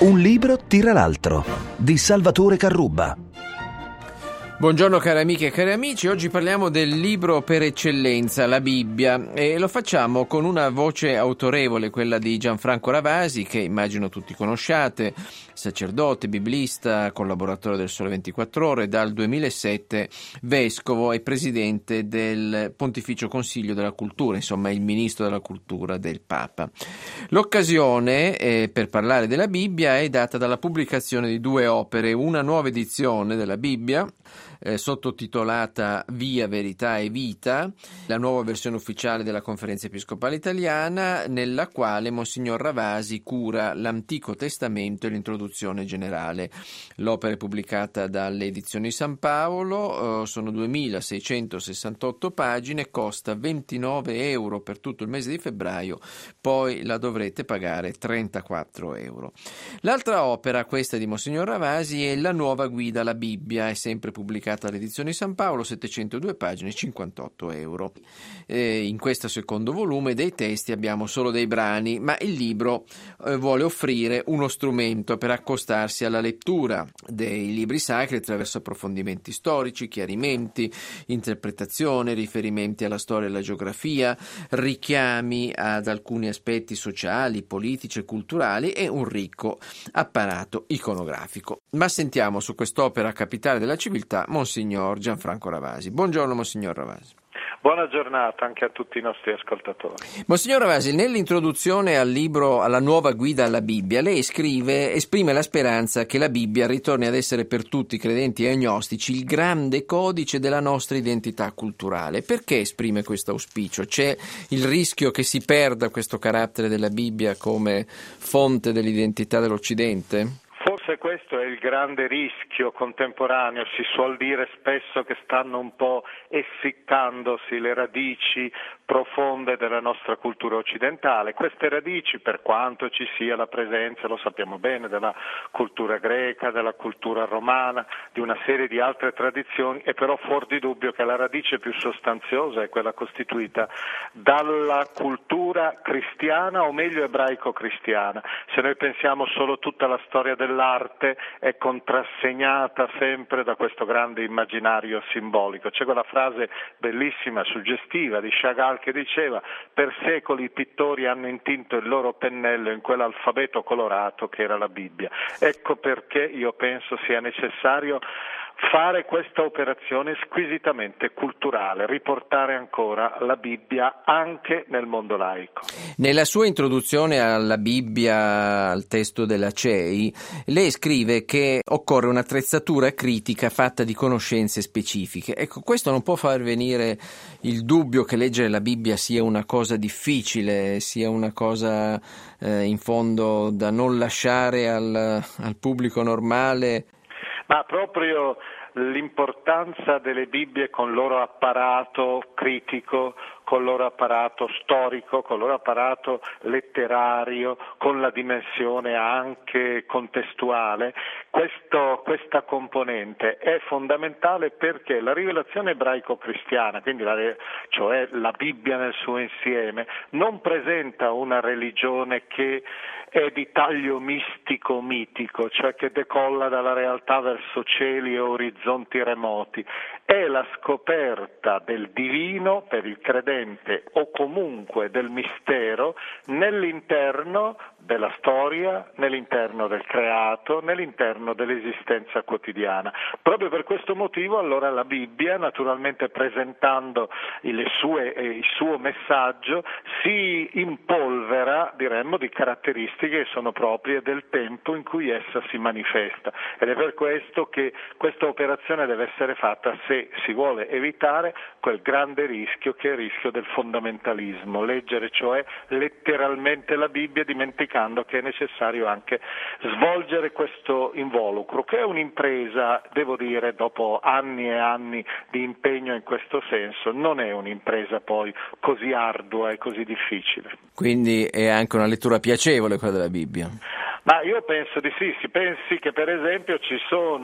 Un libro tira l'altro, di Salvatore Carrubba. Buongiorno cari amiche e cari amici, oggi parliamo del libro per eccellenza, la Bibbia, e lo facciamo con una voce autorevole, quella di Gianfranco Ravasi, che immagino tutti conosciate, sacerdote, biblista, collaboratore del Sole 24 Ore, dal 2007 vescovo e presidente del Pontificio Consiglio della Cultura, insomma il ministro della cultura del Papa. L'occasione per parlare della Bibbia è data dalla pubblicazione di due opere, una nuova edizione della Bibbia, sottotitolata Via, Verità e Vita, la nuova versione ufficiale della Conferenza Episcopale Italiana, nella quale Monsignor Ravasi cura l'Antico Testamento e l'introduzione generale. L'opera è pubblicata dalle Edizioni San Paolo, sono 2668 pagine, costa 29 euro per tutto il mese di febbraio, poi la dovrete pagare 34 euro. L'altra opera, questa di Monsignor Ravasi, è la nuova guida alla Bibbia, è sempre pubblicata alle Edizioni San Paolo, 702 pagine, 58 euro. In questo secondo volume dei testi abbiamo solo dei brani, ma il libro vuole offrire uno strumento per accostarsi alla lettura dei libri sacri attraverso approfondimenti storici, chiarimenti, interpretazione, riferimenti alla storia e alla geografia, richiami ad alcuni aspetti sociali, politici e culturali e un ricco apparato iconografico. Ma sentiamo su quest'opera capitale della civiltà Monsignor Gianfranco Ravasi. Buongiorno Monsignor Ravasi. Buona giornata anche a tutti i nostri ascoltatori. Monsignor Ravasi, nell'introduzione al libro Alla nuova guida alla Bibbia, lei esprime la speranza che la Bibbia ritorni ad essere per tutti, credenti e agnostici, il grande codice della nostra identità culturale. Perché esprime questo auspicio? C'è il rischio che si perda questo carattere della Bibbia come fonte dell'identità dell'Occidente? Forse questo è il grande rischio contemporaneo, si suol dire spesso che stanno un po' essiccandosi le radici profonde della nostra cultura occidentale. Queste radici, per quanto ci sia la presenza, lo sappiamo bene, della cultura greca, della cultura romana, di una serie di altre tradizioni, è però fuor di dubbio che la radice più sostanziosa è quella costituita dalla cultura cristiana, o meglio ebraico-cristiana. Se noi pensiamo solo tutta la storia dell'arte è contrassegnata sempre da questo grande immaginario simbolico. C'è quella frase bellissima, suggestiva di Chagall che diceva: per secoli i pittori hanno intinto il loro pennello in quell'alfabeto colorato che era la Bibbia. Ecco perché io penso sia necessario fare questa operazione squisitamente culturale, riportare ancora la Bibbia anche nel mondo laico. Nella sua introduzione alla Bibbia, al testo della CEI, lei scrive che occorre un'attrezzatura critica fatta di conoscenze specifiche. Ecco, questo non può far venire il dubbio che leggere la Bibbia sia una cosa difficile, sia una cosa in fondo da non lasciare al pubblico normale? Ma proprio l'importanza delle Bibbie con il loro apparato critico, con il loro apparato storico, con il loro apparato letterario, con la dimensione anche contestuale, questa componente è fondamentale perché la rivelazione ebraico-cristiana, quindi cioè la Bibbia nel suo insieme, non presenta una religione che è di taglio mistico-mitico, cioè che decolla dalla realtà verso cieli e orizzonti remoti. È la scoperta del divino per il credente o comunque del mistero nell'interno della storia, nell'interno del creato, nell'interno dell'esistenza quotidiana. Proprio per questo motivo allora la Bibbia, naturalmente presentando il suo messaggio, si impolvera, diremmo, di caratteristiche che sono proprie del tempo in cui essa si manifesta, ed è per questo che questa operazione deve essere fatta se si vuole evitare quel grande rischio che è il rischio del fondamentalismo, leggere cioè letteralmente la Bibbia dimenticando che è necessario anche svolgere questo involucro, che è un'impresa, devo dire, dopo anni e anni di impegno in questo senso, non è un'impresa poi così ardua e così difficile. Quindi è anche una lettura piacevole quella della Bibbia? Ma io penso di sì, si pensi che per esempio ci sono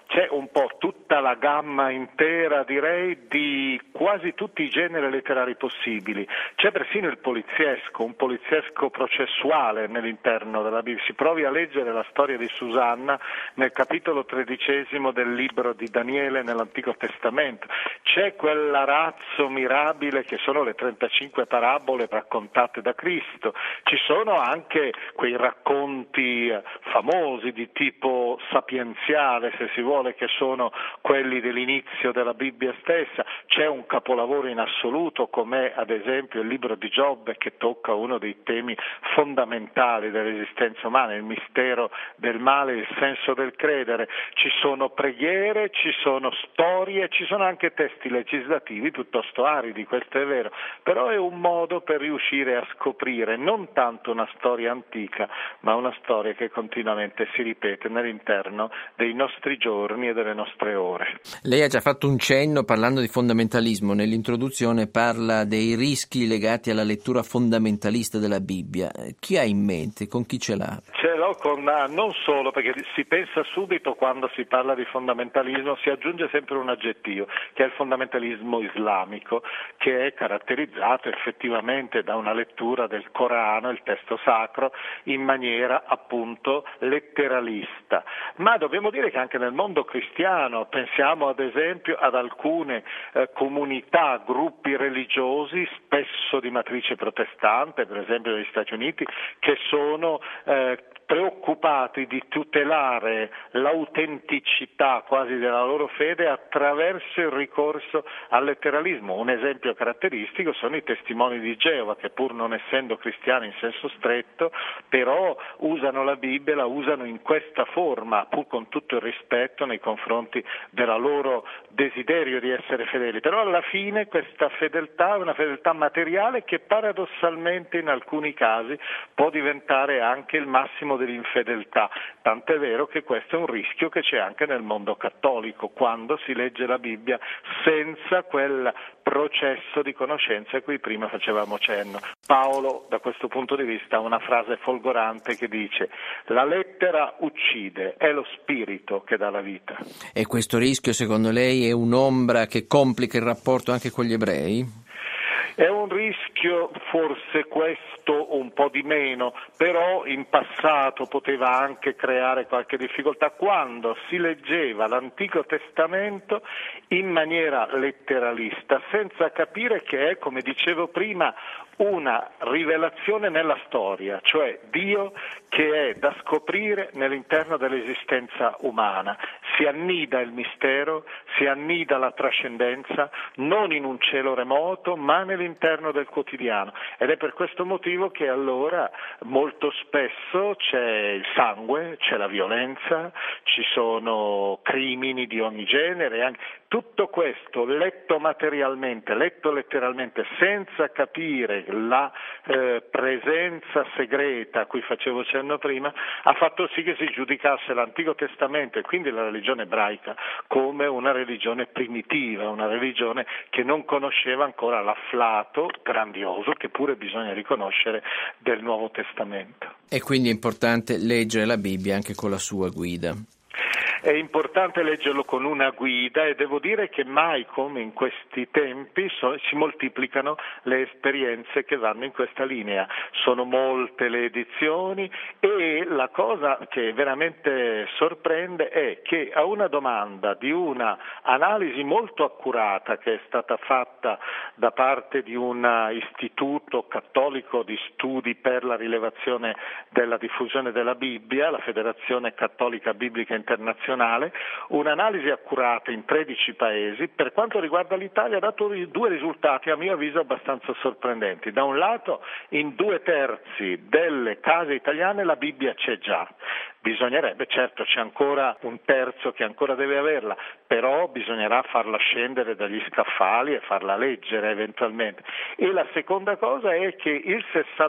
c'è un po' tutta la gamma intera, direi, di quasi tutti i generi letterari possibili. C'è persino il poliziesco, un poliziesco processuale nell'interno della Bibbia. Si provi a leggere la storia di Susanna nel capitolo 13 del libro di Daniele nell'Antico Testamento. C'è quell'arazzo mirabile che sono le 35 parabole raccontate da Cristo. Ci sono anche quei racconti famosi di tipo sapienziale, se si vuole, che sono quelli dell'inizio della Bibbia stessa. C'è un capolavoro in assoluto come ad esempio il libro di Giobbe, che tocca uno dei temi fondamentali dell'esistenza umana, il mistero del male, il senso del credere. Ci sono preghiere, ci sono storie, ci sono anche testi legislativi piuttosto aridi, questo è vero, però è un modo per riuscire a scoprire non tanto una storia antica, ma una storia che continuamente si ripete nell'interno dei nostri giorni e delle nostre ore. Lei ha già fatto un cenno parlando di fondamentalismo, nell'introduzione parla dei rischi legati alla lettura fondamentalista della Bibbia. Chi ha in mente? Con chi ce l'ha? Ce l'ho con non solo, perché si pensa subito quando si parla di fondamentalismo, si aggiunge sempre un aggettivo, che è il fondamentalismo islamico, che è caratterizzato effettivamente da una lettura del Corano, il testo sacro, in maniera appunto letteralista. Ma dobbiamo dire che anche nel mondo cristiano, pensiamo ad esempio ad alcune comunità, gruppi religiosi, spesso di matrice protestante, per esempio negli Stati Uniti, che sono preoccupati di tutelare l'autenticità quasi della loro fede attraverso il ricorso al letteralismo. Un esempio caratteristico sono i testimoni di Geova, che pur non essendo cristiani in senso stretto, però usano la Bibbia, la usano in questa forma, pur con tutto il rispetto nei confronti della loro desiderio di essere fedeli. Però alla fine questa fedeltà è una fedeltà materiale che paradossalmente in alcuni casi può diventare anche il massimo dell'infedeltà, tant'è vero che questo è un rischio che c'è anche nel mondo cattolico, quando si legge la Bibbia senza quel processo di conoscenza a cui prima facevamo cenno. Paolo, da questo punto di vista, ha una frase folgorante che dice: la lettera uccide, è lo spirito che dà la vita. E questo rischio, secondo lei, è un'ombra che complica il rapporto anche con gli ebrei? È un rischio, forse questo un po' di meno, però in passato poteva anche creare qualche difficoltà quando si leggeva l'Antico Testamento in maniera letteralista, senza capire che è, come dicevo prima, una rivelazione nella storia, cioè Dio che è da scoprire nell'interno dell'esistenza umana. Si annida il mistero, si annida la trascendenza, non in un cielo remoto, ma nell'interno del quotidiano. Ed è per questo motivo che allora molto spesso c'è il sangue, c'è la violenza, ci sono crimini di ogni genere, anche tutto questo letto materialmente, letto letteralmente, senza capire la presenza segreta a cui facevo cenno prima, ha fatto sì che si giudicasse l'Antico Testamento e quindi la religione ebraica come una religione primitiva, una religione che non conosceva ancora l'afflato grandioso, che pure bisogna riconoscere, del Nuovo Testamento. E quindi è importante leggere la Bibbia anche con la sua guida. È importante leggerlo con una guida e devo dire che mai come in questi tempi si moltiplicano le esperienze che vanno in questa linea. Sono molte le edizioni e la cosa che veramente sorprende è che a una domanda di una analisi molto accurata che è stata fatta da parte di un istituto cattolico di studi per la rilevazione della diffusione della Bibbia, la Federazione Cattolica Biblica Internazionale, un'analisi accurata in 13 paesi, per quanto riguarda l'Italia ha dato due risultati a mio avviso abbastanza sorprendenti. Da un lato, in 2/3 delle case italiane la Bibbia c'è già. Bisognerebbe, certo c'è ancora un terzo che ancora deve averla, però bisognerà farla scendere dagli scaffali e farla leggere eventualmente. E la seconda cosa è che il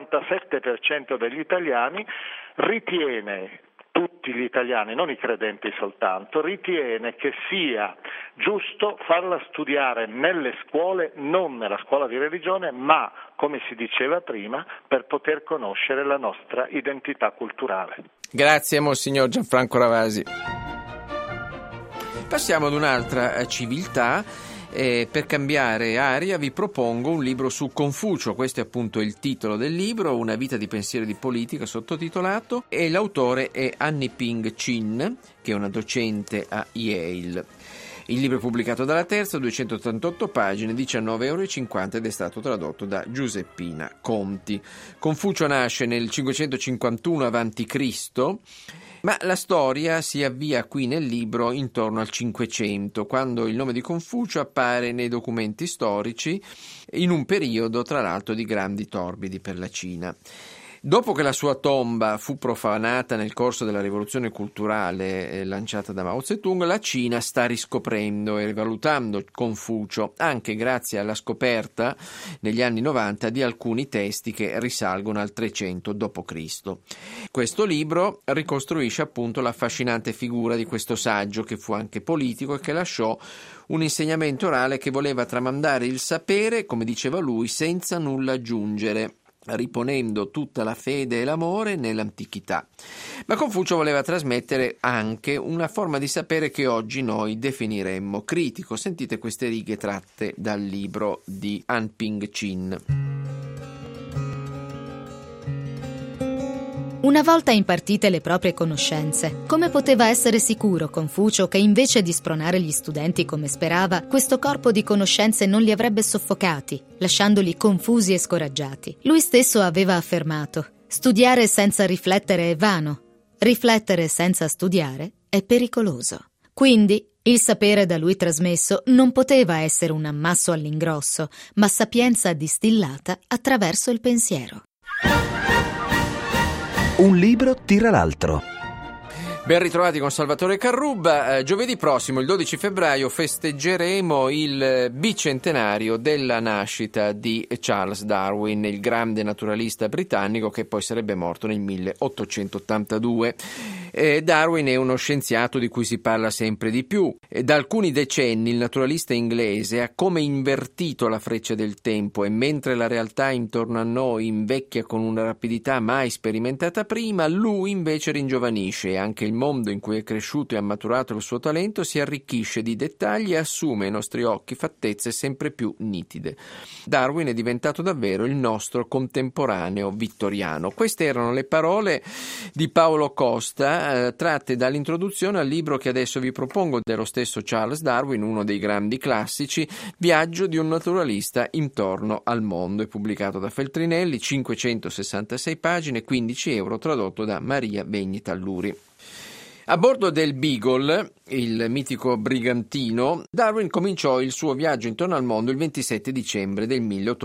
67% degli italiani ritiene, tutti gli italiani, non i credenti soltanto, ritiene che sia giusto farla studiare nelle scuole, non nella scuola di religione, ma, come si diceva prima, per poter conoscere la nostra identità culturale. Grazie, Monsignor Gianfranco Ravasi. Passiamo ad un'altra civiltà. Per cambiare aria vi propongo un libro su Confucio. Questo è appunto il titolo del libro, Una vita di pensiero e di politica, sottotitolato, e l'autore è Annie-Ping Chin, che è una docente a Yale. Il libro è pubblicato dalla Terza, 288 pagine, 19,50 € ed è stato tradotto da Giuseppina Conti. Confucio nasce nel 551 a.C., ma la storia si avvia qui nel libro intorno al 500, quando il nome di Confucio appare nei documenti storici, in un periodo tra l'altro di grandi torbidi per la Cina. Dopo che la sua tomba fu profanata nel corso della rivoluzione culturale lanciata da Mao Zedong, la Cina sta riscoprendo e rivalutando Confucio, anche grazie alla scoperta negli anni 90 di alcuni testi che risalgono al 300 d.C. Questo libro ricostruisce appunto l'affascinante figura di questo saggio, che fu anche politico e che lasciò un insegnamento orale che voleva tramandare il sapere, come diceva lui, senza nulla aggiungere, riponendo tutta la fede e l'amore nell'antichità. Ma Confucio voleva trasmettere anche una forma di sapere che oggi noi definiremmo critico. Sentite queste righe tratte dal libro di Annie-Ping Chin. Una volta impartite le proprie conoscenze, come poteva essere sicuro Confucio che invece di spronare gli studenti come sperava, questo corpo di conoscenze non li avrebbe soffocati, lasciandoli confusi e scoraggiati? Lui stesso aveva affermato: studiare senza riflettere è vano, riflettere senza studiare è pericoloso. Quindi il sapere da lui trasmesso non poteva essere un ammasso all'ingrosso, ma sapienza distillata attraverso il pensiero. Un libro tira l'altro. Ben ritrovati con Salvatore Carrubba. Giovedì prossimo, il 12 febbraio, festeggeremo il bicentenario della nascita di Charles Darwin, il grande naturalista britannico che poi sarebbe morto nel 1882. Darwin è uno scienziato di cui si parla sempre di più. Da alcuni decenni il naturalista inglese ha come invertito la freccia del tempo, e mentre la realtà intorno a noi invecchia con una rapidità mai sperimentata prima, lui invece ringiovanisce, e anche il mondo in cui è cresciuto e ha maturato il suo talento si arricchisce di dettagli e assume ai nostri occhi fattezze sempre più nitide. Darwin è diventato davvero il nostro contemporaneo vittoriano. Queste erano le parole di Paolo Costa, tratte dall'introduzione al libro che adesso vi propongo, dello stesso Charles Darwin, uno dei grandi classici, Viaggio di un naturalista intorno al mondo. È pubblicato da Feltrinelli, 566 pagine, 15 €, tradotto da Maria Begni Talluri. A bordo del Beagle, il mitico brigantino, Darwin cominciò il suo viaggio intorno al mondo il 27 dicembre del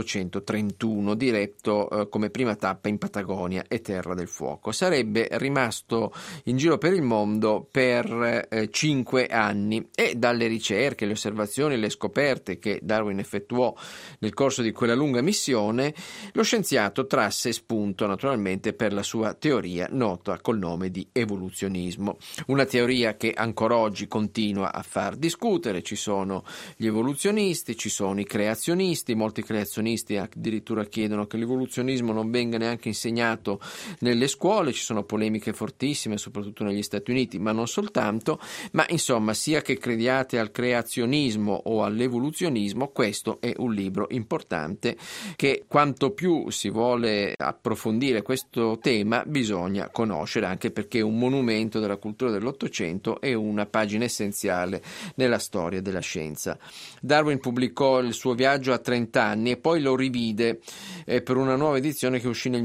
1831, diretto come prima tappa in Patagonia e Terra del Fuoco. Sarebbe rimasto in giro per il mondo per 5 anni, e dalle ricerche, le osservazioni e le scoperte che Darwin effettuò nel corso di quella lunga missione, lo scienziato trasse spunto naturalmente per la sua teoria nota col nome di evoluzionismo. Una teoria che ancora oggi continua a far discutere. Ci sono gli evoluzionisti, ci sono i creazionisti. Molti creazionisti addirittura chiedono che l'evoluzionismo non venga neanche insegnato nelle scuole. Ci sono polemiche fortissime, soprattutto negli Stati Uniti, ma non soltanto. Ma insomma, sia che crediate al creazionismo o all'evoluzionismo, questo è un libro importante che, quanto più si vuole approfondire questo tema, bisogna conoscere, anche perché è un monumento della cultura dell'Ottocento e una pagina essenziale nella storia della scienza. Darwin pubblicò il suo viaggio a 30 anni e poi lo rivide per una nuova edizione che uscì nel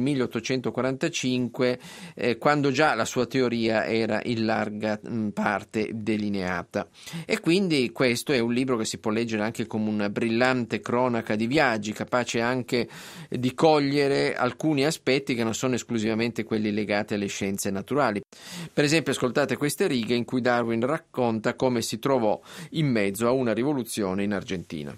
1845, quando già la sua teoria era in larga parte delineata. E quindi questo è un libro che si può leggere anche come una brillante cronaca di viaggi, capace anche di cogliere alcuni aspetti che non sono esclusivamente quelli legati alle scienze naturali. Per esempio, ascoltate queste righe in cui Darwin racconta come si trovò in mezzo a una rivoluzione in Argentina.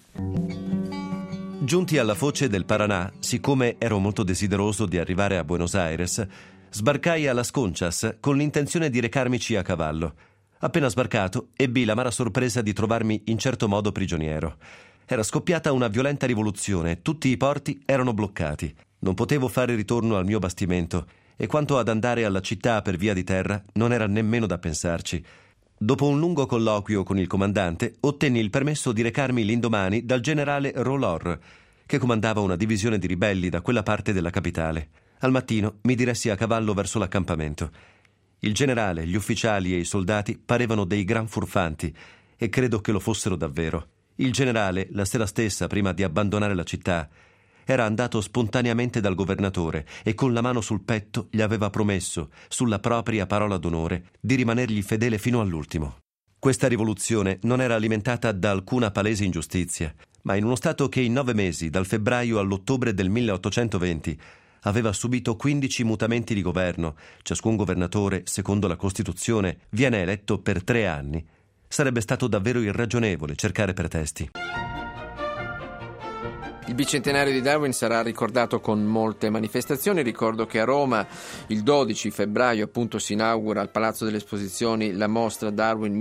Giunti alla foce del Paranà, siccome ero molto desideroso di arrivare a Buenos Aires, sbarcai a Las Conchas con l'intenzione di recarmici a cavallo. Appena sbarcato, ebbi l'amara sorpresa di trovarmi in certo modo prigioniero. Era scoppiata una violenta rivoluzione, tutti i porti erano bloccati. Non potevo fare ritorno al mio bastimento, e quanto ad andare alla città per via di terra non era nemmeno da pensarci. Dopo un lungo colloquio con il comandante, ottenni il permesso di recarmi l'indomani dal generale Rollor, che comandava una divisione di ribelli da quella parte della capitale. Al mattino mi diressi a cavallo verso l'accampamento. Il generale, gli ufficiali e i soldati parevano dei gran furfanti, e credo che lo fossero davvero. Il generale, la sera stessa, prima di abbandonare la città, era andato spontaneamente dal governatore e con la mano sul petto gli aveva promesso, sulla propria parola d'onore, di rimanergli fedele fino all'ultimo. Questa rivoluzione non era alimentata da alcuna palese ingiustizia, ma in uno stato che in 9 mesi, dal febbraio all'ottobre del 1820, aveva subito 15 mutamenti di governo, ciascun governatore, secondo la Costituzione, viene eletto per 3 anni, sarebbe stato davvero irragionevole cercare pretesti. Il bicentenario di Darwin sarà ricordato con molte manifestazioni. Ricordo che a Roma il 12 febbraio appunto si inaugura al Palazzo delle Esposizioni la mostra Darwin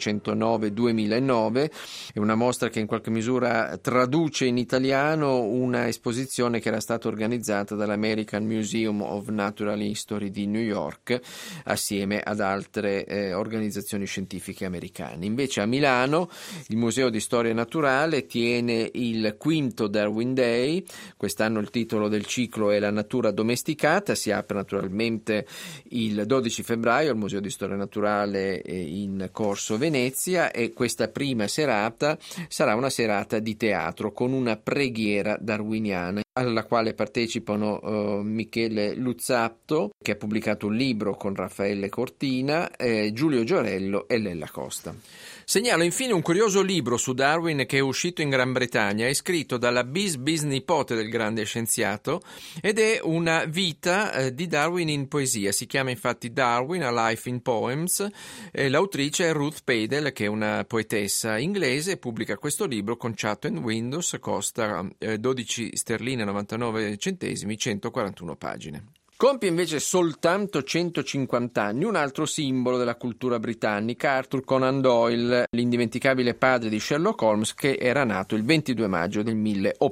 1809-2009. È una mostra che in qualche misura traduce in italiano una esposizione che era stata organizzata dall'American Museum of Natural History di New York assieme ad altre organizzazioni scientifiche americane. Invece a Milano il Museo di Storia Naturale tiene il quinto Darwin Day. Quest'anno il titolo del ciclo è La natura domesticata. Si apre naturalmente il 12 febbraio al Museo di Storia Naturale in Corso Venezia, e questa prima serata sarà una serata di teatro con una preghiera darwiniana alla quale partecipano Michele Luzzatto, che ha pubblicato un libro con Raffaele Cortina, Giulio Giorello e Lella Costa. Segnalo infine un curioso libro su Darwin che è uscito in Gran Bretagna, è scritto dalla bisnipote del grande scienziato ed è una vita di Darwin in poesia. Si chiama infatti Darwin, A Life in Poems. L'autrice è Ruth Padel, che è una poetessa inglese, e pubblica questo libro con Chat and Windows, costa 12 sterline 99 centesimi, 141 pagine. Compie invece soltanto 150 anni un altro simbolo della cultura britannica, Arthur Conan Doyle, l'indimenticabile padre di Sherlock Holmes, che era nato il 22 maggio del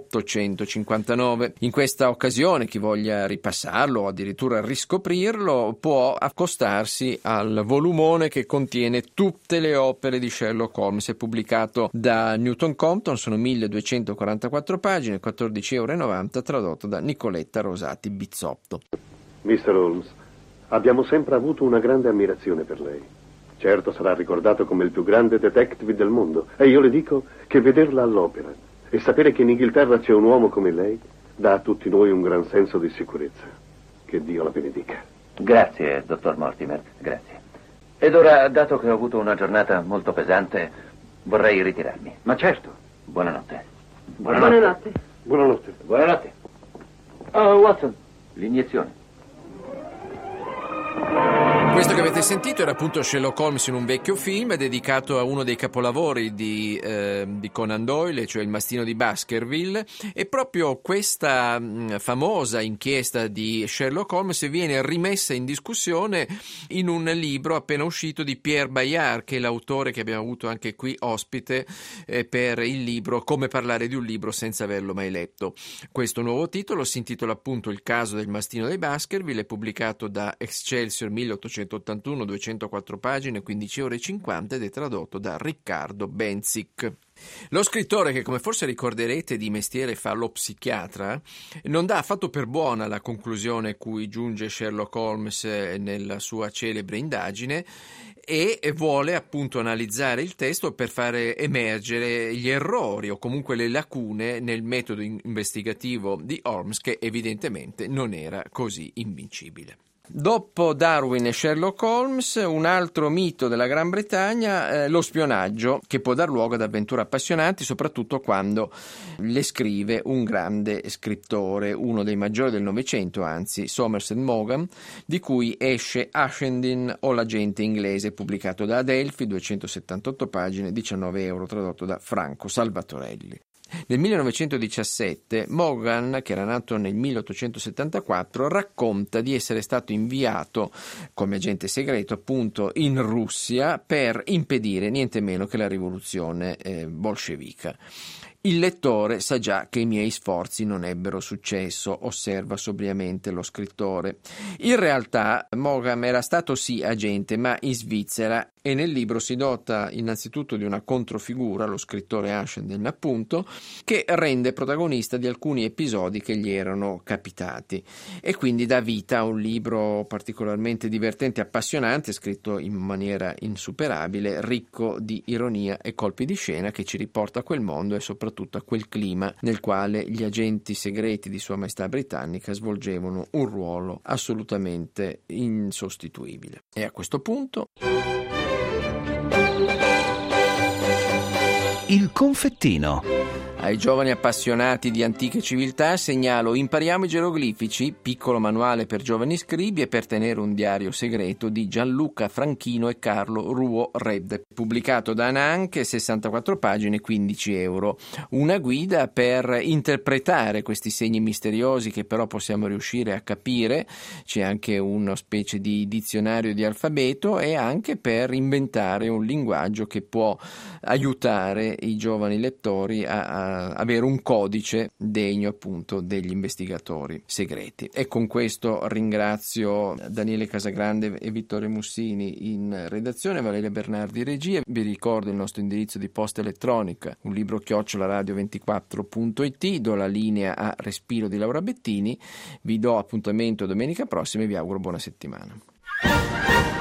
1859. In questa occasione chi voglia ripassarlo o addirittura riscoprirlo può accostarsi al volumone che contiene tutte le opere di Sherlock Holmes. È pubblicato da Newton Compton, sono 1244 pagine, 14,90 €, tradotto da Nicoletta Rosati Bizzotto. Mr. Holmes, abbiamo sempre avuto una grande ammirazione per lei. Certo sarà ricordato come il più grande detective del mondo, e io le dico che vederla all'opera e sapere che in Inghilterra c'è un uomo come lei dà a tutti noi un gran senso di sicurezza. Che Dio la benedica. Grazie, dottor Mortimer, grazie. Ed ora, dato che ho avuto una giornata molto pesante, vorrei ritirarmi. Ma certo. Buonanotte. Buonanotte. Buonanotte. Buonanotte. Oh, Watson, l'iniezione. Questo che avete sentito era appunto Sherlock Holmes in un vecchio film dedicato a uno dei capolavori di Conan Doyle, cioè Il mastino di Baskerville, e proprio questa famosa inchiesta di Sherlock Holmes viene rimessa in discussione in un libro appena uscito di Pierre Bayard, che è l'autore che abbiamo avuto anche qui ospite per il libro Come parlare di un libro senza averlo mai letto. Questo nuovo titolo si intitola appunto Il caso del mastino di Baskerville, è pubblicato da Excelsior 1881, 204 pagine, 15,50 € ed è tradotto da Riccardo Benzic. Lo scrittore, che come forse ricorderete di mestiere fa lo psichiatra, non dà affatto per buona la conclusione cui giunge Sherlock Holmes nella sua celebre indagine e vuole appunto analizzare il testo per fare emergere gli errori o comunque le lacune nel metodo investigativo di Holmes, che evidentemente non era così invincibile. Dopo Darwin e Sherlock Holmes, un altro mito della Gran Bretagna, lo spionaggio, che può dar luogo ad avventure appassionanti, soprattutto quando le scrive un grande scrittore, uno dei maggiori del Novecento, anzi Somerset Maugham, di cui esce Ashendin o l'agente inglese, pubblicato da Adelphi, 278 pagine, 19 €, tradotto da Franco Salvatorelli. Nel 1917 Maugham, che era nato nel 1874, racconta di essere stato inviato come agente segreto appunto in Russia per impedire niente meno che la rivoluzione bolscevica. Il lettore sa già che i miei sforzi non ebbero successo, osserva sobriamente lo scrittore. In realtà Maugham era stato sì agente, ma in Svizzera, E nel libro si dota innanzitutto di una controfigura, lo scrittore Ashenden appunto, che rende protagonista di alcuni episodi che gli erano capitati e quindi dà vita a un libro particolarmente divertente e appassionante, scritto in maniera insuperabile, ricco di ironia e colpi di scena, che ci riporta a quel mondo e soprattutto a quel clima nel quale gli agenti segreti di Sua Maestà Britannica svolgevano un ruolo assolutamente insostituibile. E a questo punto Il confettino. ai giovani appassionati di antiche civiltà segnalo Impariamo i geroglifici, piccolo manuale per giovani scribi e per tenere un diario segreto di Gianluca Franchino e Carlo Rouault-Red, pubblicato da Ananke, 64 pagine, 15 euro. Una guida per interpretare questi segni misteriosi che però possiamo riuscire a capire, c'è anche una specie di dizionario di alfabeto e anche per inventare un linguaggio che può aiutare i giovani lettori a avere un codice degno appunto degli investigatori segreti. E con questo ringrazio Daniele Casagrande e Vittorio Mussini in redazione, Valeria Bernardi in regia. Vi ricordo il nostro indirizzo di posta elettronica, un libro @radio24.it. Do la linea a Respiro di Laura Bettini, vi do appuntamento domenica prossima e vi auguro buona settimana.